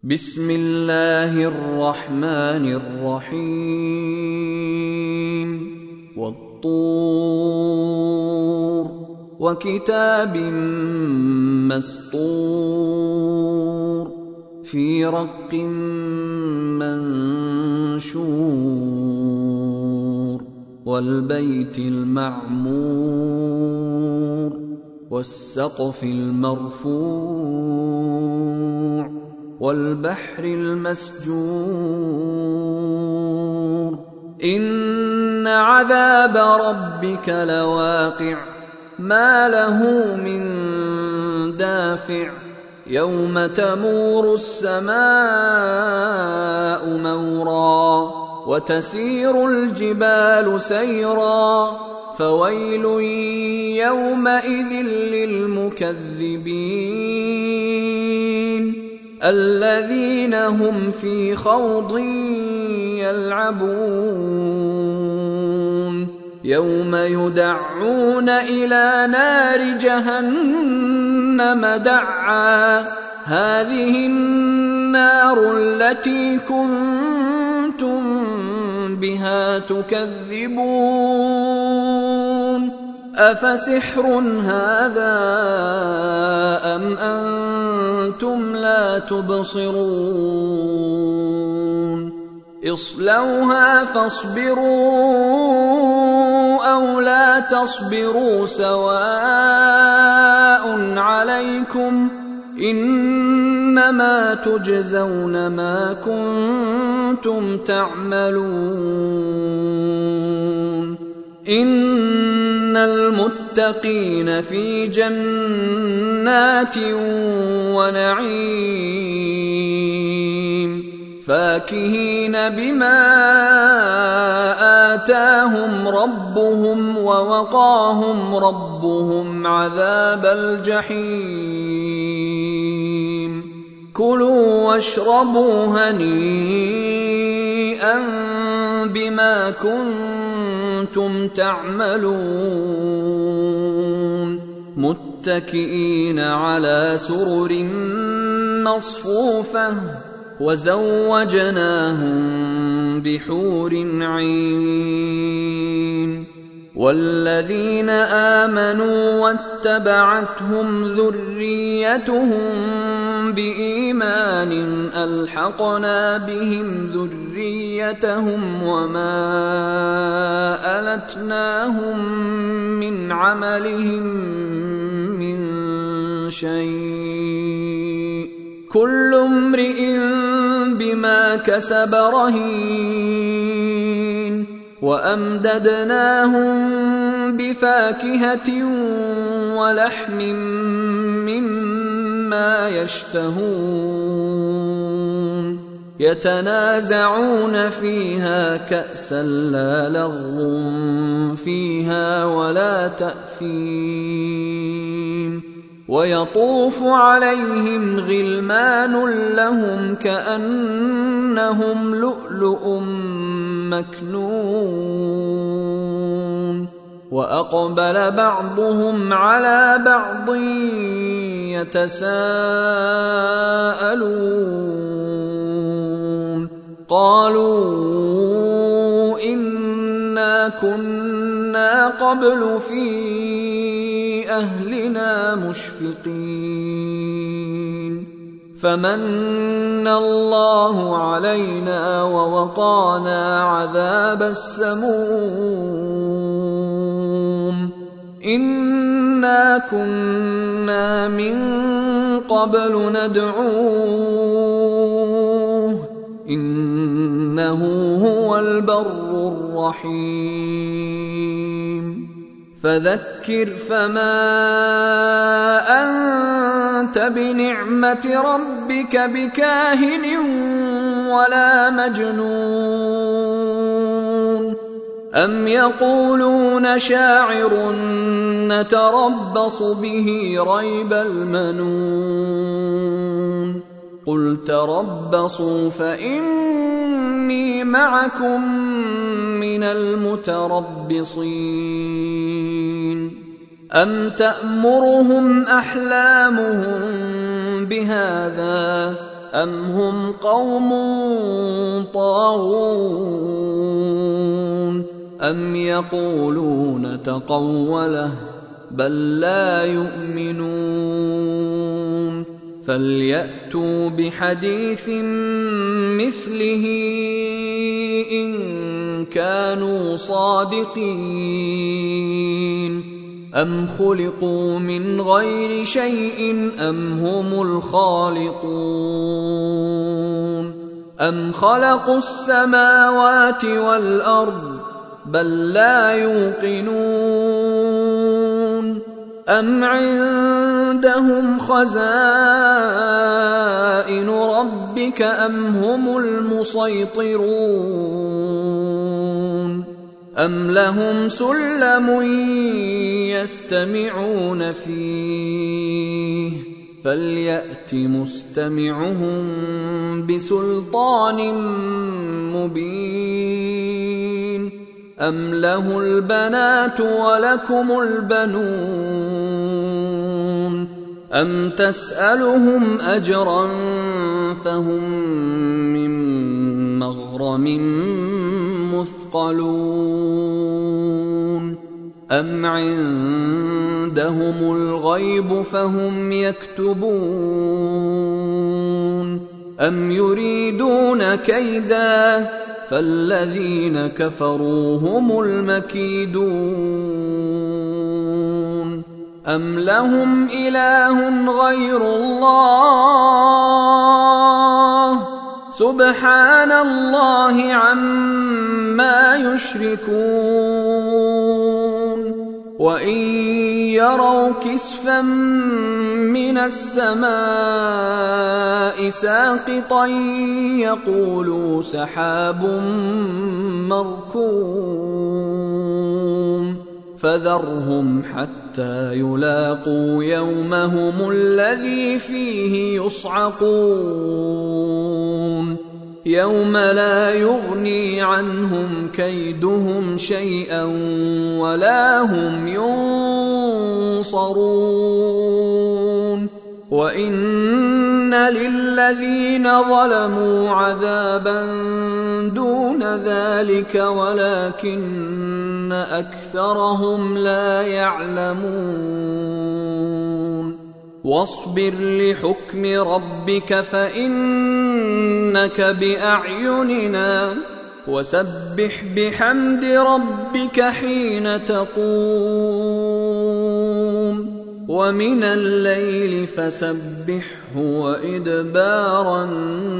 بسم الله الرحمن الرحيم والطور وكتاب مسطور في رق منشور والبيت المعمور والسقف المرفوع والبحر المسجور إن عذاب ربك لواقع ما له من دافع يوم تمور السماء مورا وتسير الجبال سيرا فويل يومئذ للمكذبين الذين هم في خوض يلعبون يوم يدعون إلى نار جهنم دعا هذه النار التي كنتم بها تكذبون أفسحر هذا أم أنتم لا تبصرون اصلوها فاصبروا أو لا تصبروا سواء عليكم إنما تجزون ما كنتم تعملون إن المتقين في جنات ونعيم فاكهين بما آتاهم ربهم ووقاهم ربهم عذاب الجحيم كلوا واشربوا هنيئا بما كنتم تعملون متكئين على سرر مصفوفة وزوجناهم بحور عين والذين آمنوا واتبعتهم ذريتهم بإيمان ألحقنا بهم ذريتهم وما ألتناهم من عملهم من شيء كل امرئ بما كسب رهين وأمددناهم بفاكهة ولحم مما يشتهون يتنازعون فيها كأسا لا لغو فيها ولا تأثيم ويطوف عليهم غلمان لهم كأنهم لؤلؤ مكنون وأقبل بعضهم على بعض يتساءلون قالوا إنا كنا قبل في أهلنا مشفقين فمن الله علينا ووقانا عذاب السموم إنا كنا من قبل ندعوه إنه هو البر الرحيم فذكر فما أنت بنعمة ربك بكاهن ولا مجنون أم يقولون شاعر نتربص به ريب المنون قل تربصوا فإني معكم من المتربصين أم تأمرهم أحلامهم بهذا أم هم قوم طاغون أم يقولون تقوله بل لا يؤمنون فليأتوا بحديث مثله إن كانوا صادقين أم خلقوا من غير شيء أم هم الخالقون أم خلقوا السماوات والأرض بل لا يوقنون أم عندهم خزائن ربك أم هم المسيطرون أم لهم سلم يستمعون فيه فليأت مستمعهم بسلطان مبين أم له البنات ولكم البنون أم تسألهم أجرا فهم من مغرم مثقلون أم عندهم الغيب فهم يكتبون أم يريدون كيدا فالذين كفروا هم المكيدون أم لهم إله غير الله سبحان الله عما يشركون وإن يروا كسفا من السماء ساقطا يقولوا سحاب مركوم فذرهم حتى يلاقوا يومهم الذي فيه يصعقون يوم لا يغني عنهم كيدهم شيئا ولا هم ينصرون وإن للذين ظلموا عذابا دون ذلك ولكن أكثرهم لا يعلمون واصبر لحكم ربك فإنك بأعيننا وسبح بحمد ربك حين تقوم ومن الليل فسبحه وإدبار النجوم